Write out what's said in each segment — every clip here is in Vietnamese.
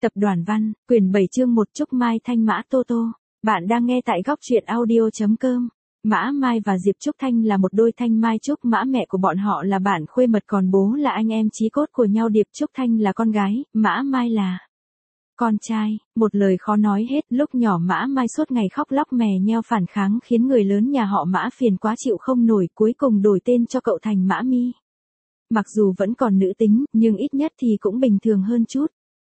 Tập đoàn Văn, quyển 7 chương 1 Trúc Mai Thanh Mã Tô Tô. Bạn đang nghe tại góc truyện audio.com. Mã Mai và Diệp Trúc Thanh là một đôi thanh mai trúc mã, mẹ của bọn họ là bạn khuê mật còn bố là anh em chí cốt của nhau. Diệp Trúc Thanh là con gái, Mã Mai là con trai. Một lời khó nói hết, lúc nhỏ Mã Mai suốt ngày khóc lóc mè nheo phản kháng khiến người lớn nhà họ Mã phiền quá chịu không nổi, cuối cùng đổi tên cho cậu thành Mã Mi. Mặc dù vẫn còn nữ tính, nhưng ít nhất thì cũng bình thường hơn chút.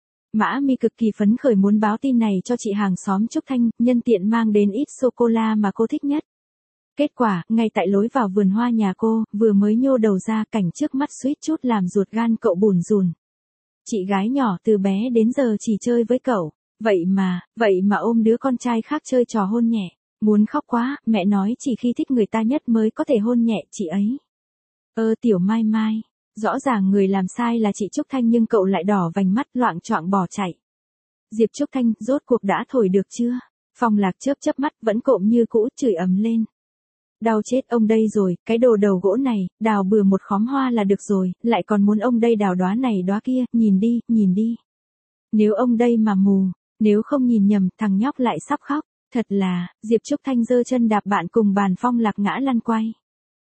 Mã Mi cực kỳ phấn khởi muốn báo tin này cho chị hàng xóm Trúc Thanh, nhân tiện mang đến ít sô-cô-la mà cô thích nhất. Kết quả, ngay tại lối vào vườn hoa nhà cô, vừa mới nhô đầu ra, cảnh trước mắt suýt chút làm ruột gan cậu bủn rủn. Chị gái nhỏ từ bé đến giờ chỉ chơi với cậu, vậy mà ôm đứa con trai khác chơi trò hôn nhẹ. Muốn khóc quá, mẹ nói chỉ khi thích người ta nhất mới có thể hôn nhẹ chị ấy. Tiểu Mai Mai. Rõ ràng người làm sai là chị Trúc Thanh nhưng cậu lại đỏ vành mắt loạng choạng bỏ chạy. Diệp Trúc Thanh, rốt cuộc đã thổi được chưa? Phong Lạc chớp mắt vẫn cộm như cũ, chửi ầm lên. Đau chết ông đây rồi, cái đồ đầu gỗ này, đào bừa một khóm hoa là được rồi, lại còn muốn ông đây đào đóa này đóa kia, nhìn đi. Nếu ông đây mà mù, nếu không nhìn nhầm, thằng nhóc lại sắp khóc. Thật là, Diệp Trúc Thanh giơ chân đạp bạn cùng bàn, Phong Lạc ngã lăn quay.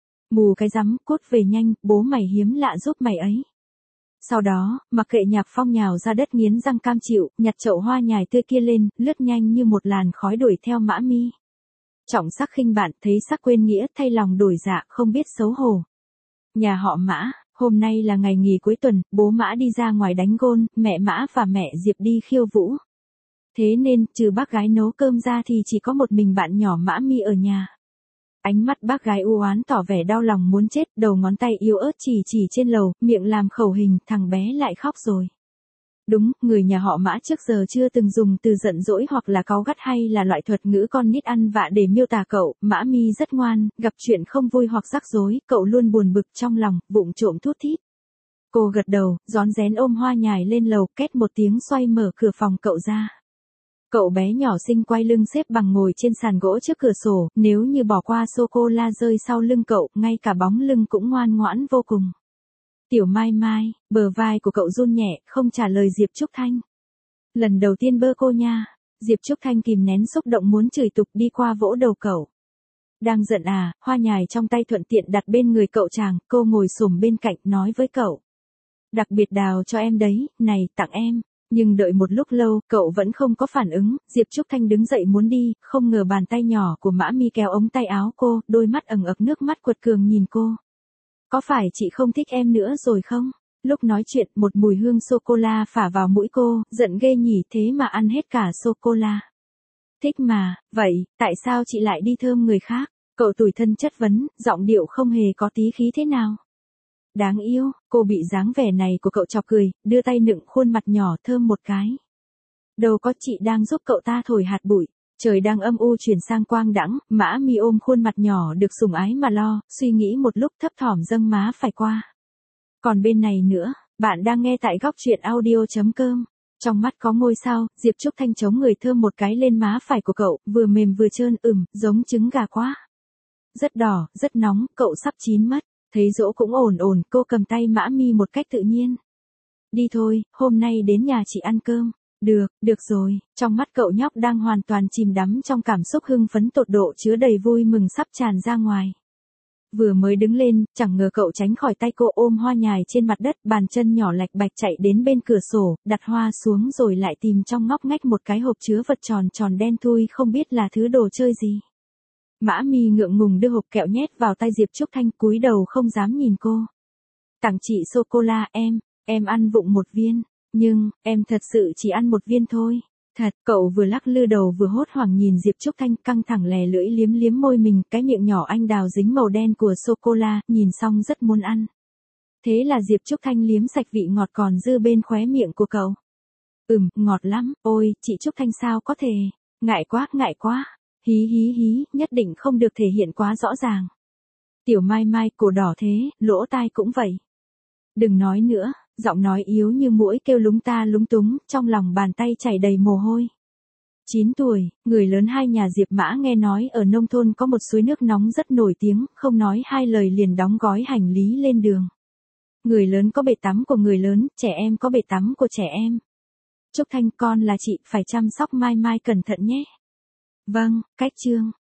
Mù cái rắm, cút về nhanh, bố mày hiếm lạ giúp mày ấy. Sau đó, mặc kệ Nhạc Phong nhào ra đất nghiến răng cam chịu, nhặt chậu hoa nhài tươi kia lên, lướt nhanh như một làn khói đuổi theo Mã Mi. Trọng sắc khinh bạn, thấy sắc quên nghĩa, thay lòng đổi dạ, không biết xấu hổ. Nhà họ Mã, hôm nay là ngày nghỉ cuối tuần, bố Mã đi ra ngoài đánh gôn, mẹ Mã và mẹ Diệp đi khiêu vũ. Thế nên, trừ bác gái nấu cơm ra thì chỉ có một mình bạn nhỏ Mã Mi ở nhà. Ánh mắt bác gái u oán tỏ vẻ đau lòng muốn chết, đầu ngón tay yếu ớt chỉ trên lầu, miệng làm khẩu hình, thằng bé lại khóc rồi. Đúng, người nhà họ Mã trước giờ chưa từng dùng từ giận dỗi hoặc là cáu gắt hay là loại thuật ngữ con nít ăn vạ để miêu tả cậu. Mã Mi rất ngoan, gặp chuyện không vui hoặc rắc rối, cậu luôn buồn bực trong lòng, vụng trộm thút thít. Cô gật đầu, rón rén ôm hoa nhài lên lầu, két một tiếng xoay mở cửa phòng cậu ra. Cậu bé nhỏ xinh quay lưng xếp bằng ngồi trên sàn gỗ trước cửa sổ, nếu như bỏ qua sô-cô-la rơi sau lưng cậu, ngay cả bóng lưng cũng ngoan ngoãn vô cùng. Tiểu Mai Mai, bờ vai của cậu run nhẹ, không trả lời Diệp Trúc Thanh. Lần đầu tiên bơ cô nha. Diệp Trúc Thanh kìm nén xúc động muốn chửi tục đi qua vỗ đầu cậu. Đang giận à? Hoa nhài trong tay thuận tiện đặt bên người cậu chàng, cô ngồi xổm bên cạnh nói với cậu. Đặc biệt đào cho em đấy, này, tặng em. Nhưng đợi một lúc lâu, cậu vẫn không có phản ứng, Diệp Trúc Thanh đứng dậy muốn đi, không ngờ bàn tay nhỏ của Mã Mi kéo ống tay áo cô, đôi mắt ẩn ực nước mắt quật cường nhìn cô. Có phải chị không thích em nữa rồi không? Lúc nói chuyện, một mùi hương sô-cô-la phả vào mũi cô, giận ghê nhỉ, thế mà ăn hết cả sô-cô-la. Thích mà, vậy, tại sao chị lại đi thơm người khác? Cậu tủi thân chất vấn, giọng điệu không hề có tí khí thế nào. Đáng yêu, cô bị dáng vẻ này của cậu chọc cười, đưa tay nựng khuôn mặt nhỏ thơm một cái. Đâu có, chị đang giúp cậu ta thổi hạt bụi. Trời đang âm u chuyển sang quang đãng, Mã Mi ôm khuôn mặt nhỏ được sủng ái mà lo, suy nghĩ một lúc thấp thỏm dâng má phải qua. Còn bên này nữa, bạn đang nghe tại góc truyện audio.com. Trong mắt có ngôi sao, Diệp Trúc Thanh chống người thơm một cái lên má phải của cậu, vừa mềm vừa trơn, giống trứng gà quá. Rất đỏ, rất nóng, cậu sắp chín mất. Thấy dỗ cũng ổn, cô cầm tay Mã Mi một cách tự nhiên. Đi thôi, hôm nay đến nhà chị ăn cơm. Được rồi, trong mắt cậu nhóc đang hoàn toàn chìm đắm trong cảm xúc hưng phấn tột độ chứa đầy vui mừng sắp tràn ra ngoài. Vừa mới đứng lên, chẳng ngờ cậu tránh khỏi tay cô ôm hoa nhài trên mặt đất, bàn chân nhỏ lạch bạch chạy đến bên cửa sổ, đặt hoa xuống rồi lại tìm trong ngóc ngách một cái hộp chứa vật tròn đen thui không biết là thứ đồ chơi gì. Mã Mi ngượng ngùng đưa hộp kẹo nhét vào tay Diệp Trúc Thanh, cúi đầu không dám nhìn cô. Tặng chị sô-cô-la em ăn vụng một viên, nhưng, em thật sự chỉ ăn một viên thôi. Thật, cậu vừa lắc lư đầu vừa hốt hoảng nhìn Diệp Trúc Thanh căng thẳng lè lưỡi liếm môi mình, cái miệng nhỏ anh đào dính màu đen của sô-cô-la, nhìn xong rất muốn ăn. Thế là Diệp Trúc Thanh liếm sạch vị ngọt còn dư bên khóe miệng của cậu. Ngọt lắm, ôi, chị Trúc Thanh sao có thể, ngại quá. Hí, nhất định không được thể hiện quá rõ ràng. Tiểu Mai Mai, cổ đỏ thế, lỗ tai cũng vậy. Đừng nói nữa, giọng nói yếu như muỗi kêu lúng ta lúng túng, trong lòng bàn tay chảy đầy mồ hôi. 9 tuổi, người lớn hai nhà Diệp Mã nghe nói ở nông thôn có một suối nước nóng rất nổi tiếng, không nói hai lời liền đóng gói hành lý lên đường. Người lớn có bể tắm của người lớn, trẻ em có bể tắm của trẻ em. Trúc Thanh con là chị phải chăm sóc Mai Mai cẩn thận nhé. Vâng, cách chương.